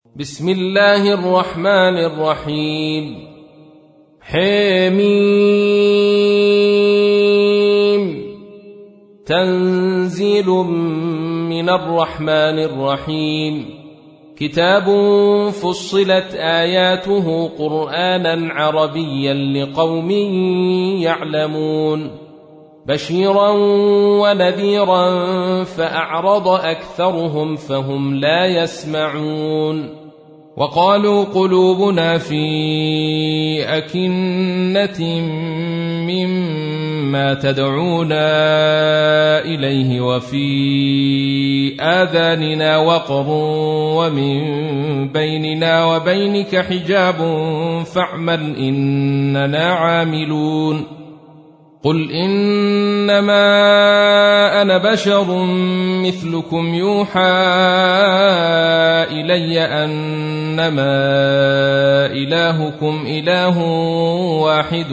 بسم الله الرحمن الرحيم. حميم. تنزيل من الرحمن الرحيم. كتاب فصلت آياته قرآنا عربيا لقوم يعلمون، بشيرا ونذيرا فأعرض أكثرهم فهم لا يسمعون. وقالوا قلوبنا في أكنة مما تدعونا إليه وفي آذاننا وقر ومن بيننا وبينك حجاب فاعمل إننا عاملون. قل إنما أنا بشر مثلكم يوحى إلي أنما إلهكم إله واحد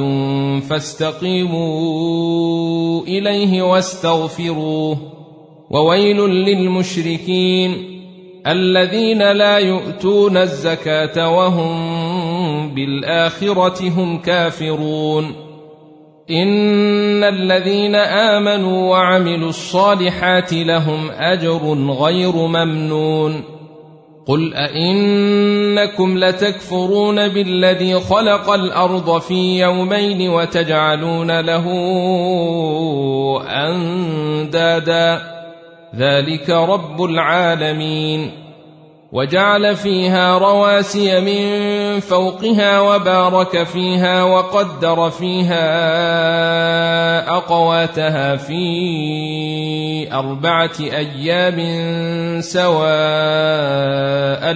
فاستقيموا إليه واستغفروه. وويل للمشركين الذين لا يؤتون الزكاة وهم بالآخرة هم كافرون. إن الذين آمنوا وعملوا الصالحات لهم أجر غير ممنون. قل أئنكم لتكفرون بالذي خلق الأرض في يومين وتجعلون له أندادا ذلك رب العالمين. وجعل فيها رواسي من فوقها وبارك فيها وقدر فيها أقواتها في 4 أيام سواء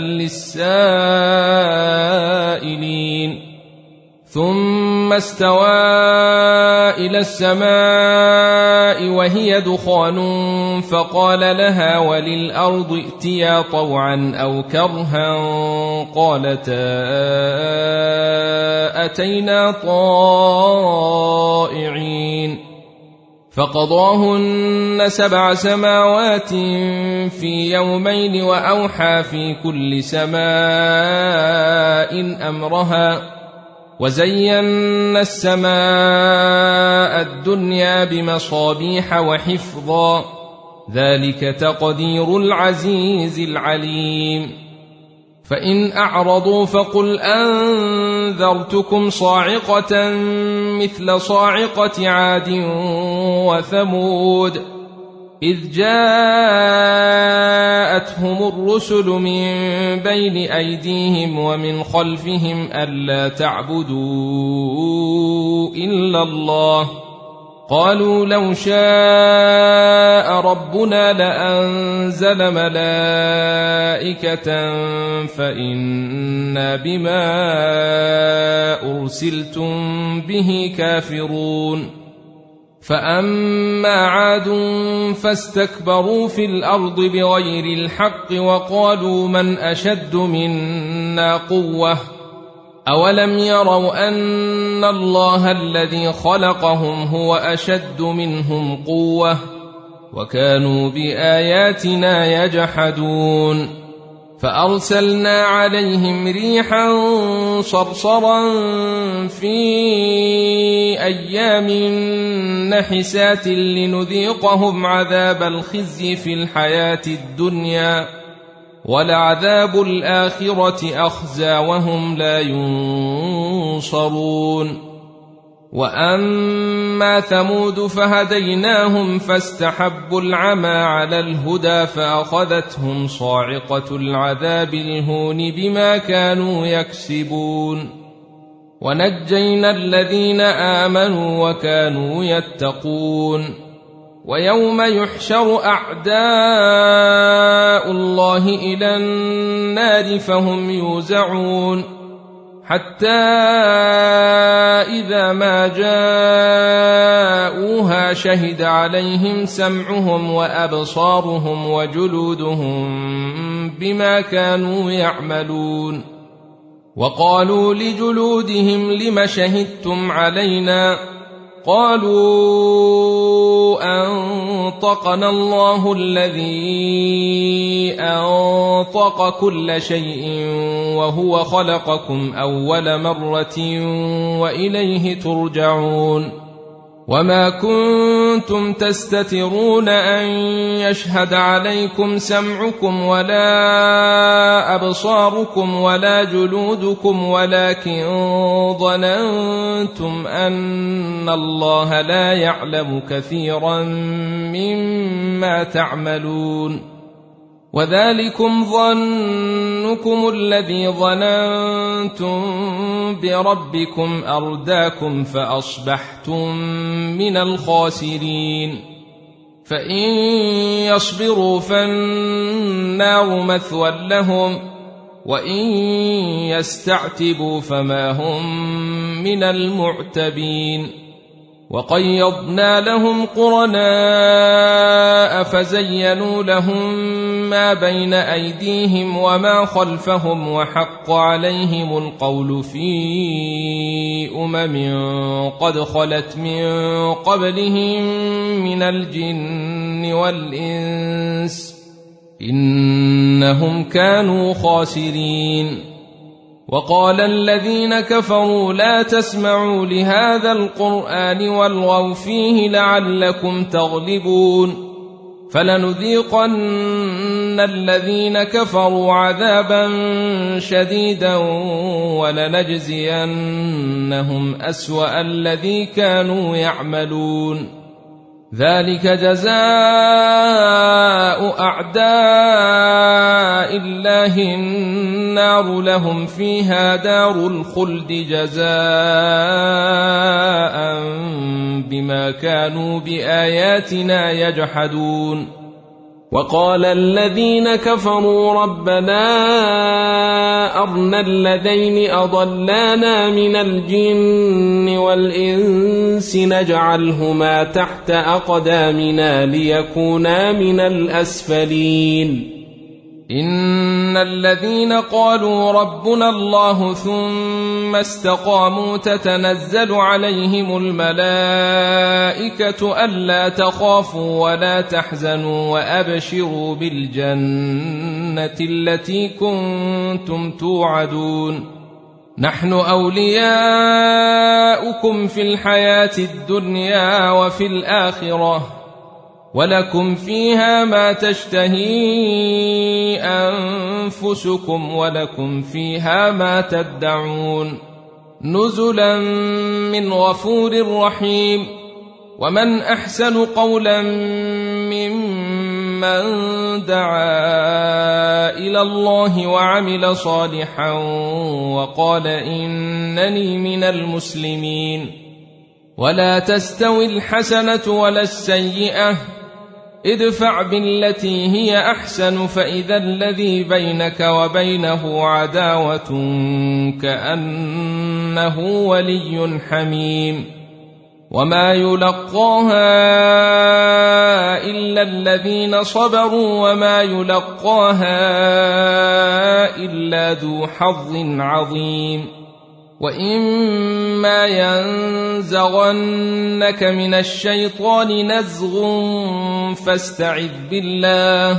للسائلين. ثم استوى إلى السماء وهي دخان فقال لها وللأرض ائتيا طوعا أو كرها قالتا أتينا طائعين. فقضاهن 7 سماوات في يومين وأوحى في كل سماء أمرها. وزينا السماء الدنيا بمصابيح وحفظا ذلك تقدير العزيز العليم. فإن أعرضوا فقل أنذرتكم صاعقة مثل صاعقة عاد وثمود إذ جاءتهم الرسل من بين أيديهم ومن خلفهم ألا تعبدوا إلا الله قالوا لو شاء ربنا لأنزل ملائكة فإنا بما أرسلتم به كافرون. فأما عاد فاستكبروا في الأرض بغير الحق وقالوا من أشد منا قوة أولم يروا أن الله الذي خلقهم هو أشد منهم قوة وكانوا بآياتنا يجحدون. فأرسلنا عليهم ريحا صرصرا في أيام نحسات لنذيقهم عذاب الخزي في الحياة الدنيا ولعذاب الآخرة أخزى وهم لا ينصرون. وأما ثمود فهديناهم فاستحبوا العمى على الهدى فأخذتهم صاعقة العذاب الهون بما كانوا يكسبون. ونجينا الذين آمنوا وكانوا يتقون. ويوم يحشر أعداء الله إلى النار فهم يوزعون حتى إذا ما جاءوها شهد عليهم سمعهم وأبصارهم وجلودهم بما كانوا يعملون. وقالوا لجلودهم لم شهدتم علينا قالوا أنطقنا الله الذي أنطق كل شيء وهو خلقكم أول مرة وإليه ترجعون وما كنتم تستترون أن يشهد عليكم سمعكم ولا أبصاركم ولا جلودكم ولكن ظننتم أن الله لا يعلم كثيرا مما تعملون وذلكم ظنكم الذي ظننتم بربكم أرداكم فأصبحتم من الخاسرين فإن يصبروا فالنار مثوى لهم وإن يستعتبوا فما هم من المعتبين وقيضنا لهم قرناء فزينوا لهم ما بين أيديهم وما خلفهم وحق عليهم القول في قد خلت من قبلهم من الجن والإنس إنهم كانوا خاسرين وقال الذين كفروا لا تسمعوا لهذا القرآن والغوا فيه لعلكم تغلبون فلنذيقن الذين كفروا عذابا شديدا ولنجزينهم أسوأ الذي كانوا يعملون ذلك جزاء أعداء الله النار لهم فيها دار الخلد جزاء بما كانوا بآياتنا يجحدون وقال الذين كفروا ربنا أرنا الذين أضلانا من الجن والإنس نجعلهما تحت أقدامنا ليكونا من الأسفلين إن الذين قالوا ربنا الله ثم استقاموا تتنزل عليهم الملائكة ألا تخافوا ولا تحزنوا وأبشروا بالجنة التي كنتم توعدون نحن أولياؤكم في الحياة الدنيا وفي الآخرة ولكم فيها ما تشتهي أنفسكم ولكم فيها ما تدعون نزلا من غفور رحيم ومن أحسن قولا ممن دعا إلى الله وعمل صالحا وقال إنني من المسلمين ولا تستوي الحسنة ولا السيئة ادفع بالتي هي أحسن فإذا الذي بينك وبينه عداوة كأنه ولي حميم وما يلقاها إلا الذين صبروا وما يلقاها إلا ذو حظ عظيم وإما ينزغنك من الشيطان نزغ فاستعذ بالله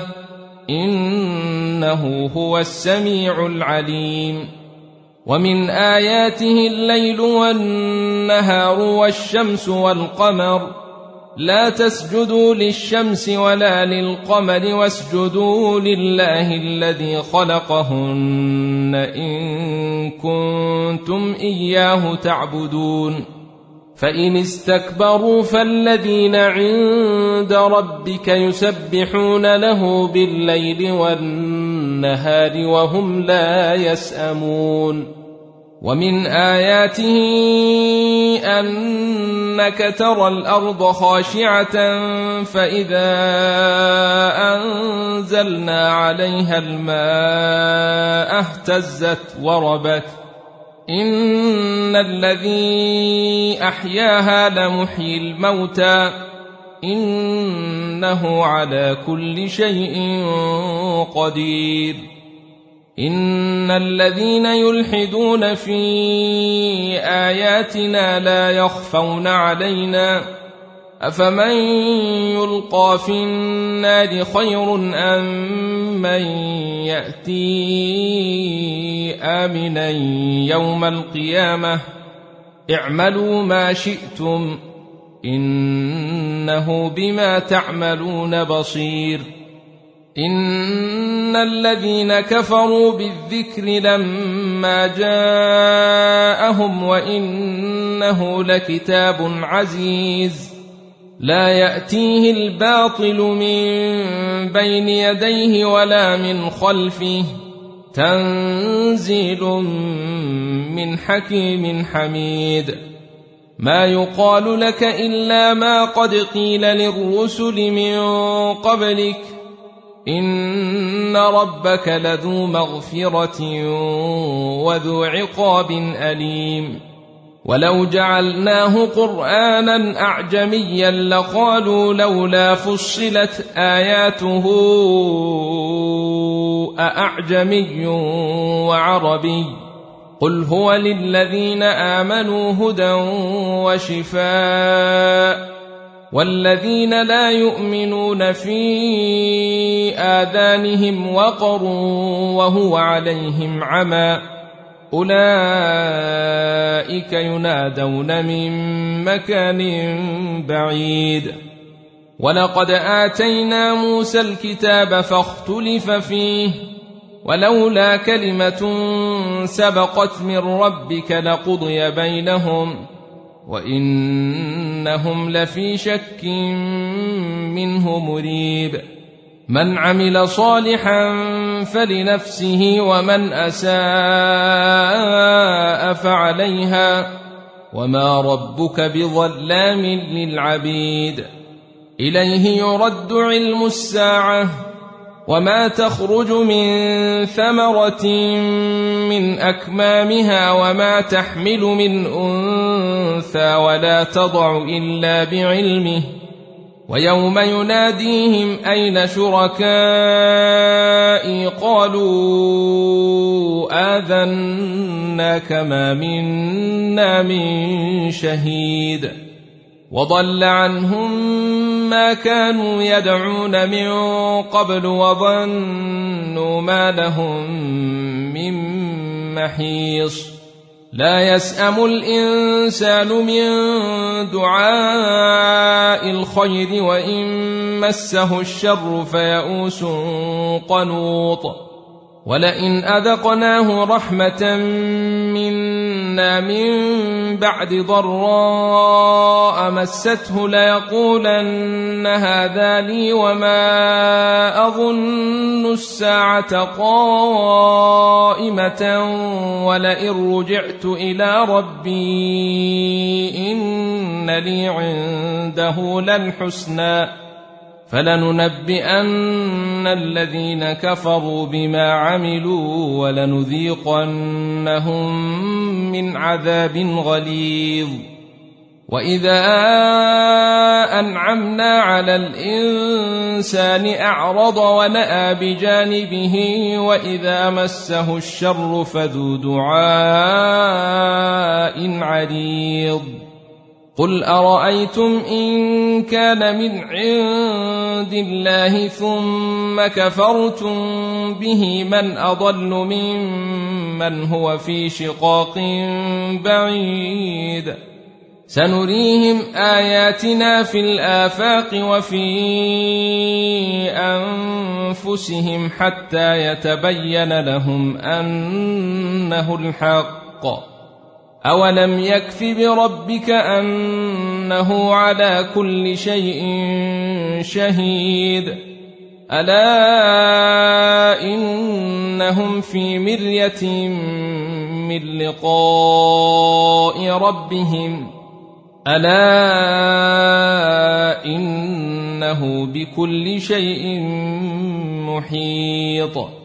إنه هو السميع العليم ومن آياته الليل والنهار والشمس والقمر لا تسجدوا للشمس ولا للقمر واسجدوا لله الذي خلقهن إن كنتم إياه تعبدون فإن استكبروا فالذين عند ربك يسبحون له بالليل والنهار وهم لا يسأمون ومن آياته أنك ترى الأرض خاشعة فإذا أنزلنا عليها الماء اهتزت وربت إن الذي أحياها لمحيي الموتى إنه على كل شيء قدير إن الذين يلحدون في آياتنا لا يخفون علينا أفمن يلقى في النار خير أم من يأتي آمنا يوم القيامة اعملوا ما شئتم إنه بما تعملون بصير إن الذين كفروا بالذكر لما جاءهم وإنه لكتاب عزيز لا يأتيه الباطل من بين يديه ولا من خلفه تنزيل من حكيم حميد ما يقال لك إلا ما قد قيل للرسل من قبلك إن ربك لذو مغفرة وذو عقاب أليم ولو جعلناه قرآنا أعجميا لقالوا لولا فصلت آياته أأعجمي وعربي قل هو للذين آمنوا هدى وشفاء والذين لا يؤمنون في آذانهم وقر وهو عليهم عمى أولئك ينادون من مكان بعيد ولقد آتينا موسى الكتاب فاختلف فيه ولولا كلمة سبقت من ربك لقضي بينهم وإنهم لفي شك منه مريب من عمل صالحا فلنفسه ومن أساء فعليها وما ربك بظلام للعبيد إليه يرد علم الساعة وما تخرج من ثمرة من أكمامها وما تحمل من أنثى ولا تضع إلا بعلمه ويوم يناديهم أين شركائي قالوا آذناك ما منا من شهيد وضل عنهم ما كانوا يدعون من قبل وظنوا ما لهم من محيص لا يسأم الإنسان من دعاء الخير وإن مسه الشر فيئوس قنوط ولئن أذقناه رحمة منا من بعد ضراء مسته ليقولن هذا لي وما أظن الساعة قائمة ولئن رجعت إلى ربي إن لي عنده للحسنى فلننبئن الذين كفروا بما عملوا ولنذيقنهم من عذاب غليظ وإذا أنعمنا على الإنسان أعرض ونأى بجانبه وإذا مسه الشر فذو دعاء عريض قل أرأيتم إن كان من عند الله ثم كفرتم به من أضل ممن هو في شقاق بعيد سنريهم آياتنا في الآفاق وفي أنفسهم حتى يتبين لهم أنه الحق أولم يكف بربك أنه على كل شيء شهيد ألا إنهم في مرية من لقاء ربهم ألا إنه بكل شيء محيط